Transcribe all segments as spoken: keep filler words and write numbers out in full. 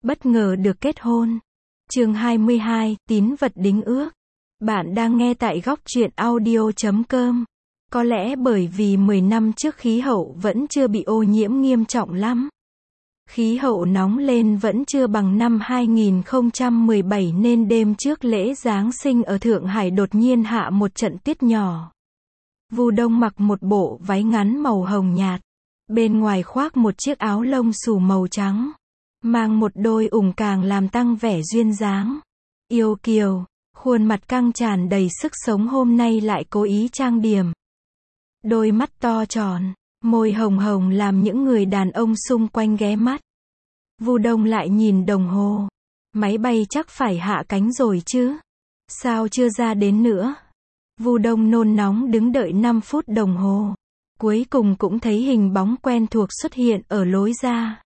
bất ngờ được kết hôn. Chương hai mươi hai, tín vật đính ước. Bạn đang nghe tại góc truyện audio chấm com. Có lẽ bởi vì mười năm trước khí hậu vẫn chưa bị ô nhiễm nghiêm trọng lắm. Khí hậu nóng lên vẫn chưa bằng năm hai nghìn không trăm mười bảy nên đêm trước lễ Giáng sinh ở Thượng Hải đột nhiên hạ một trận tuyết nhỏ. Vu Đông mặc một bộ váy ngắn màu hồng nhạt. Bên ngoài khoác một chiếc áo lông xù màu trắng. Mang một đôi ủng càng làm tăng vẻ duyên dáng. Yêu kiều, khuôn mặt căng tràn đầy sức sống hôm nay lại cố ý trang điểm. Đôi mắt to tròn, môi hồng hồng làm những người đàn ông xung quanh ghé mắt. Vu Đông lại nhìn đồng hồ. Máy bay chắc phải hạ cánh rồi chứ. Sao chưa ra đến nữa? Vu Đông nôn nóng đứng đợi năm phút đồng hồ. Cuối cùng cũng thấy hình bóng quen thuộc xuất hiện ở lối ra.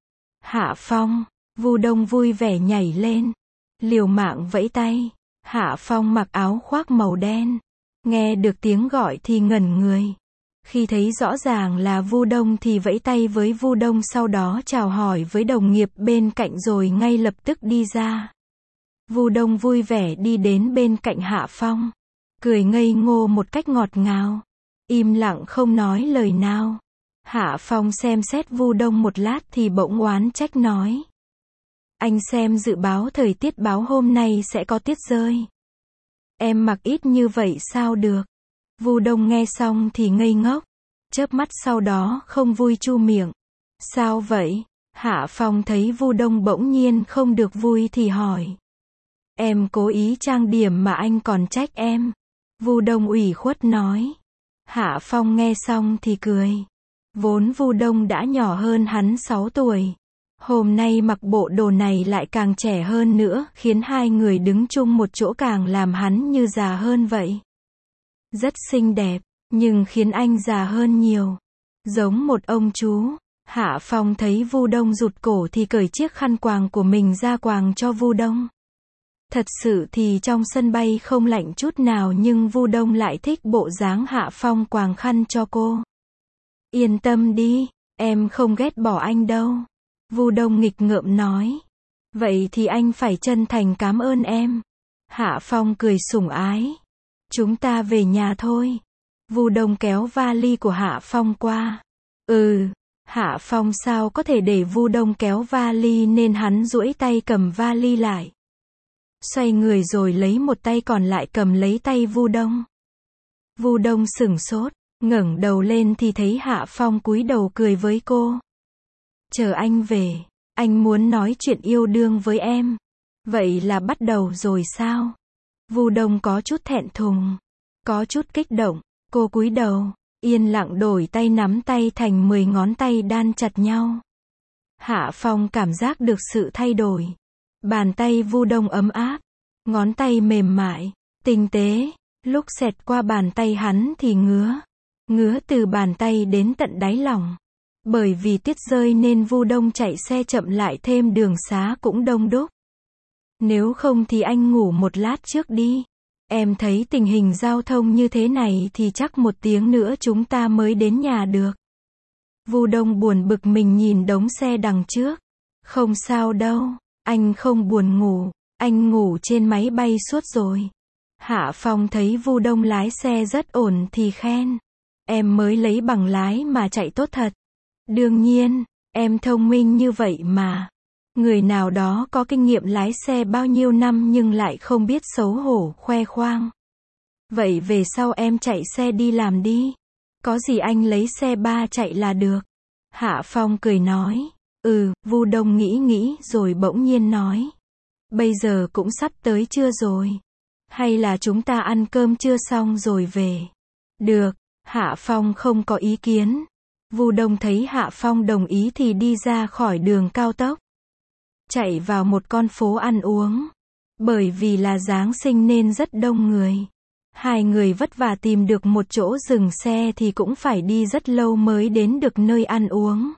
Hạ Phong. Vu Đông vui vẻ nhảy lên. Liều mạng vẫy tay. Hạ Phong mặc áo khoác màu đen. Nghe được tiếng gọi thì ngẩn người. Khi thấy rõ ràng là Vu Đông thì vẫy tay với Vu Đông, sau đó chào hỏi với đồng nghiệp bên cạnh rồi ngay lập tức đi ra. Vu Đông vui vẻ đi đến bên cạnh Hạ Phong. Cười ngây ngô một cách ngọt ngào. Im lặng không nói lời nào. Hạ Phong xem xét Vu Đông một lát thì bỗng oán trách nói. Anh xem dự báo thời tiết báo hôm nay sẽ có tuyết rơi. Em mặc ít như vậy sao được? Vu Đông nghe xong thì ngây ngốc. Chớp mắt sau đó không vui chu miệng. Sao vậy? Hạ Phong thấy Vu Đông bỗng nhiên không được vui thì hỏi. Em cố ý trang điểm mà anh còn trách em. Vu Đông ủy khuất nói. Hạ Phong nghe xong thì cười. Vốn Vu Đông đã nhỏ hơn hắn sáu tuổi. Hôm nay mặc bộ đồ này lại càng trẻ hơn nữa, khiến hai người đứng chung một chỗ càng làm hắn như già hơn vậy. Rất xinh đẹp, nhưng khiến anh già hơn nhiều. Giống một ông chú. Hạ Phong thấy Vu Đông rụt cổ thì cởi chiếc khăn quàng của mình ra quàng cho Vu Đông. Thật sự thì trong sân bay không lạnh chút nào nhưng Vu Đông lại thích bộ dáng Hạ Phong quàng khăn cho cô. Yên tâm đi, em không ghét bỏ anh đâu. Vu Đông nghịch ngợm nói. Vậy thì anh phải chân thành cảm ơn em. Hạ Phong cười sủng ái. Chúng ta về nhà thôi. Vu Đông kéo vali của Hạ Phong qua. Ừ, Hạ Phong sao có thể để Vu Đông kéo vali nên hắn duỗi tay cầm vali lại. Xoay người rồi lấy một tay còn lại cầm lấy tay Vu Đông. Vu Đông sửng sốt, ngẩng đầu lên thì thấy Hạ Phong cúi đầu cười với cô. Chờ anh về, anh muốn nói chuyện yêu đương với em. Vậy là bắt đầu rồi sao? Vu Đông có chút thẹn thùng, có chút kích động, cô cúi đầu, yên lặng đổi tay nắm tay thành mười ngón tay đan chặt nhau. Hạ Phong cảm giác được sự thay đổi. Bàn tay Vu Đông ấm áp, ngón tay mềm mại, tinh tế, lúc xẹt qua bàn tay hắn thì ngứa, ngứa từ bàn tay đến tận đáy lòng. Bởi vì tuyết rơi nên Vu Đông chạy xe chậm lại thêm đường xá cũng đông đúc. Nếu không thì anh ngủ một lát trước đi. Em thấy tình hình giao thông như thế này thì chắc một tiếng nữa chúng ta mới đến nhà được. Vu Đông buồn bực mình nhìn đống xe đằng trước. Không sao đâu, anh không buồn ngủ, anh ngủ trên máy bay suốt rồi. Hạ Phong thấy Vu Đông lái xe rất ổn thì khen. Em mới lấy bằng lái mà chạy tốt thật. Đương nhiên, em thông minh như vậy mà. Người nào đó có kinh nghiệm lái xe bao nhiêu năm nhưng lại không biết xấu hổ khoe khoang. Vậy về sau em chạy xe đi làm đi. Có gì anh lấy xe ba chạy là được. Hạ Phong cười nói. Ừ, Vu Đông nghĩ nghĩ rồi bỗng nhiên nói. Bây giờ cũng sắp tới trưa rồi. Hay là chúng ta ăn cơm trưa xong rồi về. Được, Hạ Phong không có ý kiến. Vu Đông thấy Hạ Phong đồng ý thì đi ra khỏi đường cao tốc. Chạy vào một con phố ăn uống. Bởi vì là Giáng sinh nên rất đông người. Hai người vất vả tìm được một chỗ dừng xe thì cũng phải đi rất lâu mới đến được nơi ăn uống.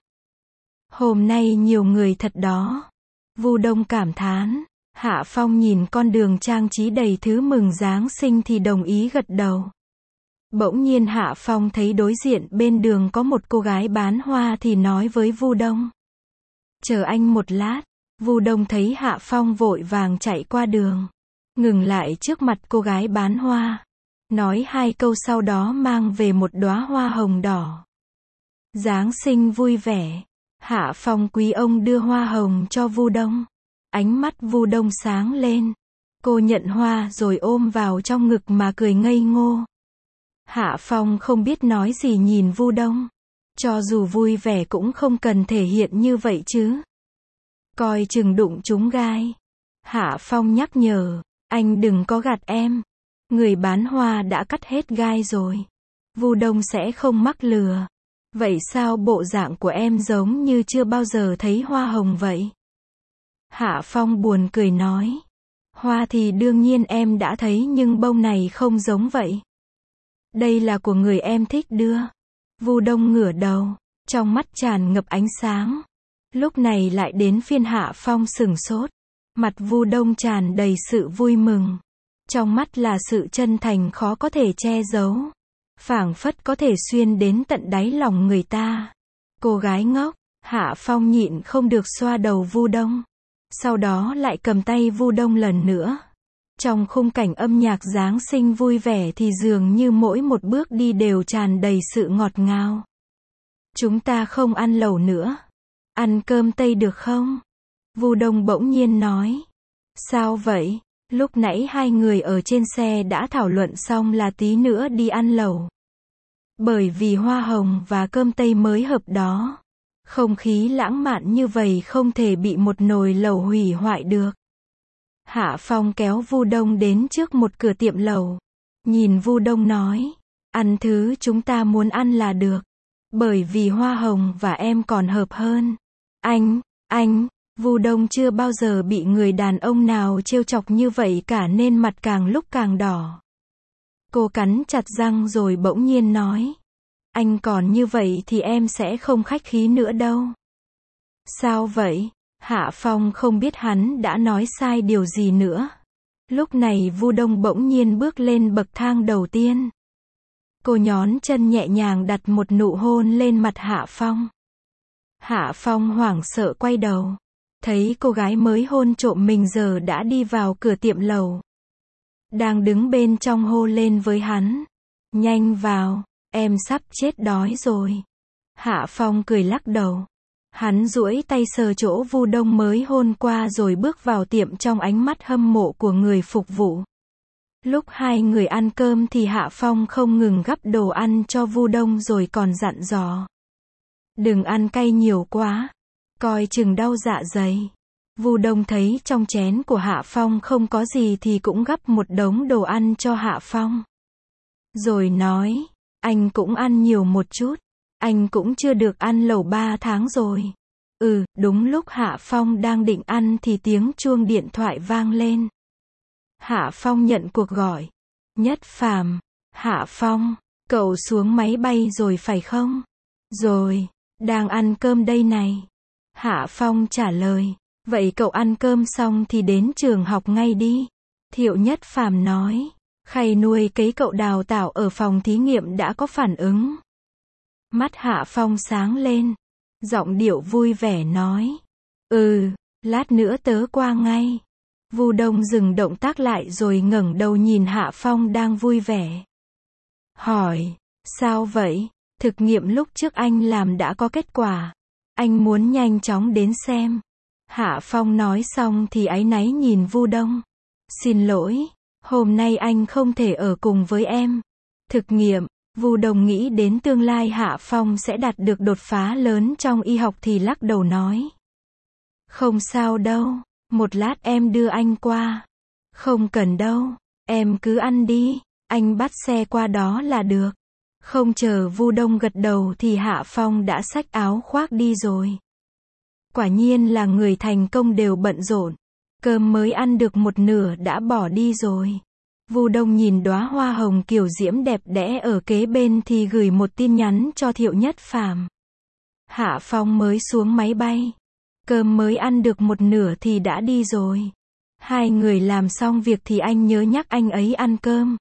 Hôm nay nhiều người thật đó. Vu Đông cảm thán. Hạ Phong nhìn con đường trang trí đầy thứ mừng Giáng sinh thì đồng ý gật đầu. Bỗng nhiên Hạ Phong thấy đối diện bên đường có một cô gái bán hoa thì nói với Vu Đông. Chờ anh một lát. Vu Đông thấy Hạ Phong vội vàng chạy qua đường, ngừng lại trước mặt cô gái bán hoa, nói hai câu sau đó mang về một đóa hoa hồng đỏ. Giáng sinh vui vẻ. Hạ Phong quý ông đưa hoa hồng cho Vu Đông. Ánh mắt Vu Đông sáng lên. Cô nhận hoa rồi ôm vào trong ngực mà cười ngây ngô. Hạ Phong không biết nói gì nhìn Vu Đông. Cho dù vui vẻ cũng không cần thể hiện như vậy chứ. Coi chừng đụng trúng gai. Hạ Phong nhắc nhở, anh đừng có gạt em. Người bán hoa đã cắt hết gai rồi. Vu Đông sẽ không mắc lừa. Vậy sao bộ dạng của em giống như chưa bao giờ thấy hoa hồng vậy? Hạ Phong buồn cười nói. Hoa thì đương nhiên em đã thấy nhưng bông này không giống vậy. Đây là của người em thích đưa. Vu Đông ngửa đầu, trong mắt tràn ngập ánh sáng. Lúc này lại đến phiên Hạ Phong sửng sốt. Mặt Vu Đông tràn đầy sự vui mừng. Trong mắt là sự chân thành khó có thể che giấu. Phảng phất có thể xuyên đến tận đáy lòng người ta. Cô gái ngốc, Hạ Phong nhịn không được xoa đầu Vu Đông. Sau đó lại cầm tay Vu Đông lần nữa. Trong khung cảnh âm nhạc Giáng sinh vui vẻ thì dường như mỗi một bước đi đều tràn đầy sự ngọt ngào. Chúng ta không ăn lẩu nữa. Ăn cơm Tây được không? Vu Đông bỗng nhiên nói. Sao vậy? Lúc nãy hai người ở trên xe đã thảo luận xong là tí nữa đi ăn lẩu. Bởi vì hoa hồng và cơm Tây mới hợp đó. Không khí lãng mạn như vậy không thể bị một nồi lẩu hủy hoại được. Hạ Phong kéo Vu Đông đến trước một cửa tiệm lẩu. Nhìn Vu Đông nói. Ăn thứ chúng ta muốn ăn là được. Bởi vì hoa hồng và em còn hợp hơn. Anh, anh, Vu Đông chưa bao giờ bị người đàn ông nào trêu chọc như vậy cả nên mặt càng lúc càng đỏ. Cô cắn chặt răng rồi bỗng nhiên nói. Anh còn như vậy thì em sẽ không khách khí nữa đâu. Sao vậy? Hạ Phong không biết hắn đã nói sai điều gì nữa. Lúc này Vu Đông bỗng nhiên bước lên bậc thang đầu tiên. Cô nhón chân nhẹ nhàng đặt một nụ hôn lên mặt Hạ Phong. Hạ Phong hoảng sợ quay đầu. Thấy cô gái mới hôn trộm mình giờ đã đi vào cửa tiệm lẩu. Đang đứng bên trong hô lên với hắn. Nhanh vào, em sắp chết đói rồi. Hạ Phong cười lắc đầu. Hắn duỗi tay sờ chỗ Vu Đông mới hôn qua rồi bước vào tiệm trong ánh mắt hâm mộ của người phục vụ. Lúc hai người ăn cơm thì Hạ Phong không ngừng gắp đồ ăn cho Vu Đông rồi còn dặn dò. Đừng ăn cay nhiều quá. Coi chừng đau dạ dày. Vu Đông thấy trong chén của Hạ Phong không có gì thì cũng gắp một đống đồ ăn cho Hạ Phong. Rồi nói, anh cũng ăn nhiều một chút. Anh cũng chưa được ăn lẩu ba tháng rồi. Ừ, đúng lúc Hạ Phong đang định ăn thì tiếng chuông điện thoại vang lên. Hạ Phong nhận cuộc gọi. Nhất Phàm, Hạ Phong, cậu xuống máy bay rồi phải không? Rồi, đang ăn cơm đây này. Hạ Phong trả lời. Vậy cậu ăn cơm xong thì đến trường học ngay đi. Thiệu Nhất Phàm nói. Khay nuôi cấy cậu đào tạo ở phòng thí nghiệm đã có phản ứng. Mắt Hạ Phong sáng lên. Giọng điệu vui vẻ nói. Ừ, lát nữa tớ qua ngay. Vu Đông dừng động tác lại rồi ngẩng đầu nhìn Hạ Phong đang vui vẻ. Hỏi, sao vậy? Thực nghiệm lúc trước anh làm đã có kết quả. Anh muốn nhanh chóng đến xem. Hạ Phong nói xong thì áy náy nhìn Vu Đông. Xin lỗi, hôm nay anh không thể ở cùng với em. Thực nghiệm, Vu Đông nghĩ đến tương lai Hạ Phong sẽ đạt được đột phá lớn trong y học thì lắc đầu nói. Không sao đâu, một lát em đưa anh qua. Không cần đâu, em cứ ăn đi, anh bắt xe qua đó là được. Không chờ Vu Đông gật đầu thì Hạ Phong đã xách áo khoác đi rồi. Quả nhiên là người thành công đều bận rộn. Cơm mới ăn được một nửa đã bỏ đi rồi. Vu Đông nhìn đóa hoa hồng kiểu diễm đẹp đẽ ở kế bên thì gửi một tin nhắn cho Thiệu Nhất Phàm. Hạ Phong mới xuống máy bay. Cơm mới ăn được một nửa thì đã đi rồi. Hai người làm xong việc thì anh nhớ nhắc anh ấy ăn cơm.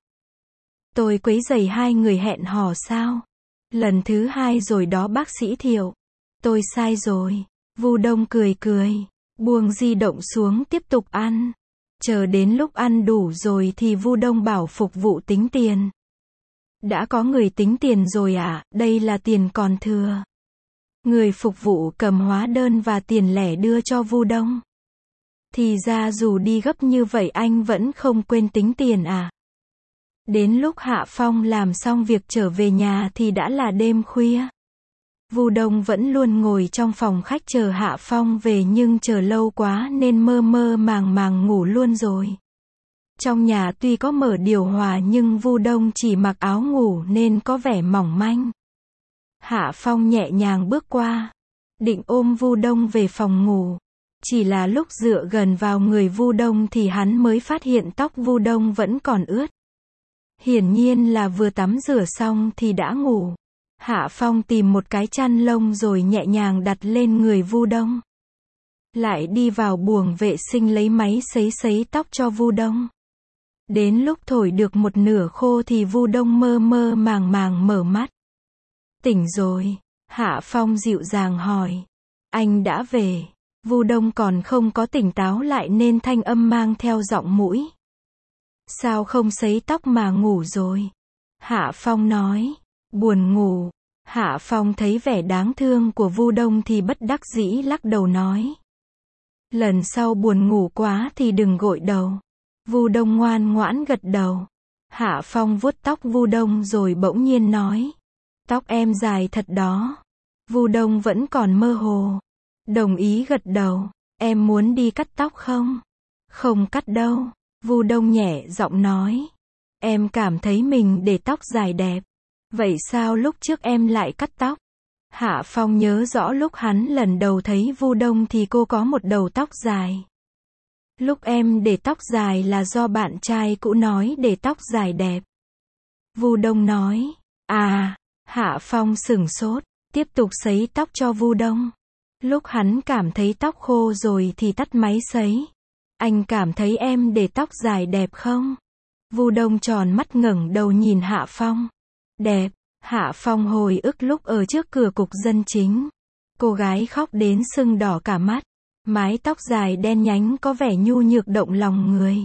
Tôi quấy rầy hai người hẹn hò sao? Lần thứ hai rồi đó bác sĩ Thiệu. Tôi sai rồi. Vu Đông cười cười. Buông di động xuống tiếp tục ăn. Chờ đến lúc ăn đủ rồi thì Vu Đông bảo phục vụ tính tiền. Đã có người tính tiền rồi ạ, à, đây là tiền còn thừa. Người phục vụ cầm hóa đơn và tiền lẻ đưa cho Vu Đông. Thì ra dù đi gấp như vậy anh vẫn không quên tính tiền à. Đến lúc Hạ Phong làm xong việc trở về nhà thì đã là đêm khuya. Vu Đông vẫn luôn ngồi trong phòng khách chờ Hạ Phong về nhưng chờ lâu quá nên mơ mơ màng màng ngủ luôn rồi. Trong nhà tuy có mở điều hòa nhưng Vu Đông chỉ mặc áo ngủ nên có vẻ mỏng manh. Hạ Phong nhẹ nhàng bước qua, định ôm Vu Đông về phòng ngủ. Chỉ là lúc dựa gần vào người Vu Đông thì hắn mới phát hiện tóc Vu Đông vẫn còn ướt. Hiển nhiên là vừa tắm rửa xong thì đã ngủ. Hạ Phong tìm một cái chăn lông rồi nhẹ nhàng đặt lên người Vu Đông. Lại đi vào buồng vệ sinh lấy máy sấy sấy tóc cho Vu Đông. Đến lúc thổi được một nửa khô thì Vu Đông mơ mơ màng màng mở mắt. Tỉnh rồi, Hạ Phong dịu dàng hỏi. Anh đã về. Vu Đông còn không có tỉnh táo lại nên thanh âm mang theo giọng mũi. Sao không sấy tóc mà ngủ rồi? Hạ Phong nói. Buồn ngủ. Hạ Phong thấy vẻ đáng thương của Vu Đông thì bất đắc dĩ lắc đầu nói. Lần sau buồn ngủ quá thì đừng gội đầu. Vu Đông ngoan ngoãn gật đầu. Hạ Phong vuốt tóc Vu Đông rồi bỗng nhiên nói. Tóc em dài thật đó. Vu Đông vẫn còn mơ hồ. Đồng ý gật đầu. Em muốn đi cắt tóc không? Không cắt đâu. Vu Đông nhẹ giọng nói. Em cảm thấy mình để tóc dài đẹp. Vậy sao lúc trước em lại cắt tóc? Hạ Phong nhớ rõ lúc hắn lần đầu thấy Vu Đông thì cô có một đầu tóc dài. Lúc em để tóc dài là do bạn trai cũ nói để tóc dài đẹp. Vu Đông nói. À, Hạ Phong sửng sốt, tiếp tục sấy tóc cho Vu Đông. Lúc hắn cảm thấy tóc khô rồi thì tắt máy sấy. Anh cảm thấy em để tóc dài đẹp không? Vu Đông tròn mắt ngẩng đầu nhìn Hạ Phong. Đẹp. Hạ Phong hồi ức lúc ở trước cửa cục dân chính. Cô gái khóc đến sưng đỏ cả mắt. Mái tóc dài đen nhánh có vẻ nhu nhược động lòng người.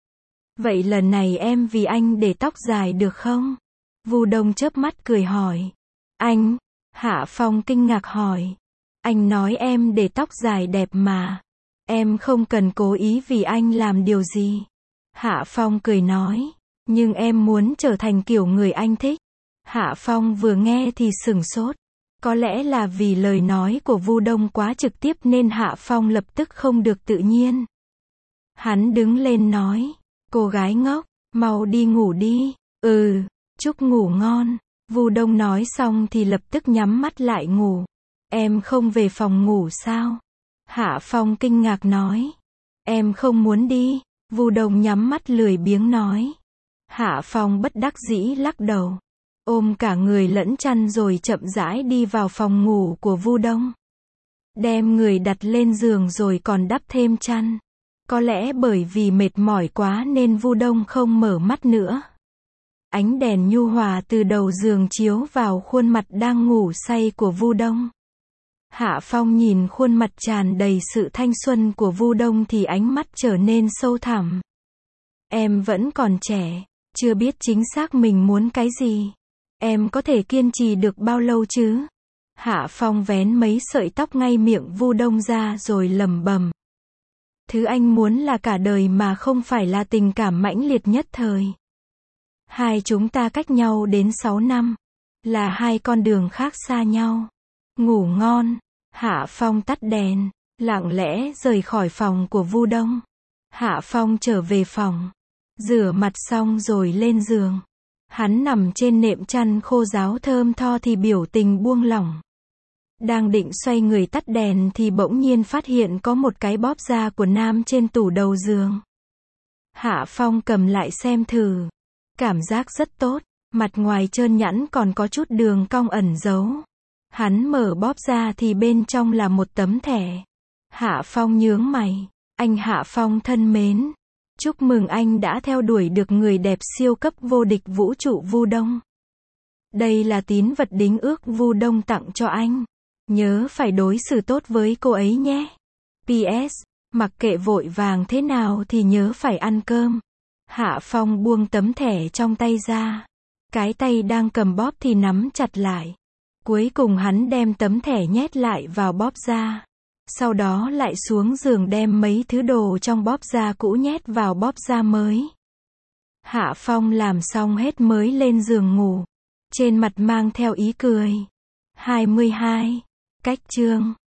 Vậy lần này em vì anh để tóc dài được không? Vu Đông chớp mắt cười hỏi. Anh? Hạ Phong kinh ngạc hỏi. Anh nói em để tóc dài đẹp mà. Em không cần cố ý vì anh làm điều gì. Hạ Phong cười nói. Nhưng em muốn trở thành kiểu người anh thích. Hạ Phong vừa nghe thì sửng sốt. Có lẽ là vì lời nói của Vu Đông quá trực tiếp nên Hạ Phong lập tức không được tự nhiên. Hắn đứng lên nói. Cô gái ngốc, mau đi ngủ đi. Ừ, chúc ngủ ngon. Vu Đông nói xong thì lập tức nhắm mắt lại ngủ. Em không về phòng ngủ sao? Hạ Phong kinh ngạc nói. Em không muốn đi. Vu Đông nhắm mắt lười biếng nói. Hạ Phong bất đắc dĩ lắc đầu. Ôm cả người lẫn chăn rồi chậm rãi đi vào phòng ngủ của Vu Đông. Đem người đặt lên giường rồi còn đắp thêm chăn. Có lẽ bởi vì mệt mỏi quá nên Vu Đông không mở mắt nữa. Ánh đèn nhu hòa từ đầu giường chiếu vào khuôn mặt đang ngủ say của Vu Đông. Hạ Phong nhìn khuôn mặt tràn đầy sự thanh xuân của Vu Đông thì ánh mắt trở nên sâu thẳm. Em vẫn còn trẻ, chưa biết chính xác mình muốn cái gì. Em có thể kiên trì được bao lâu chứ? Hạ Phong vén mấy sợi tóc ngay miệng Vu Đông ra rồi lẩm bẩm. Thứ anh muốn là cả đời mà không phải là tình cảm mãnh liệt nhất thời. Hai chúng ta cách nhau đến sáu năm. Là hai con đường khác xa nhau. Ngủ ngon. Hạ Phong tắt đèn, lặng lẽ rời khỏi phòng của Vu Đông. Hạ Phong trở về phòng. Rửa mặt xong rồi lên giường. Hắn nằm trên nệm chăn khô ráo thơm tho thì biểu tình buông lỏng. Đang định xoay người tắt đèn thì bỗng nhiên phát hiện có một cái bóp da của nam trên tủ đầu giường. Hạ Phong cầm lại xem thử. Cảm giác rất tốt, mặt ngoài trơn nhẵn còn có chút đường cong ẩn giấu. Hắn mở bóp ra thì bên trong là một tấm thẻ. Hạ Phong nhướng mày. Anh Hạ Phong thân mến. Chúc mừng anh đã theo đuổi được người đẹp siêu cấp vô địch vũ trụ Vu Đông. Đây là tín vật đính ước Vu Đông tặng cho anh. Nhớ phải đối xử tốt với cô ấy nhé. pê ét, mặc kệ vội vàng thế nào thì nhớ phải ăn cơm. Hạ Phong buông tấm thẻ trong tay ra. Cái tay đang cầm bóp thì nắm chặt lại. Cuối cùng hắn đem tấm thẻ nhét lại vào bóp da. Sau đó lại xuống giường đem mấy thứ đồ trong bóp da cũ nhét vào bóp da mới. Hạ Phong làm xong hết mới lên giường ngủ. Trên mặt mang theo ý cười. hai mươi hai. Cách chương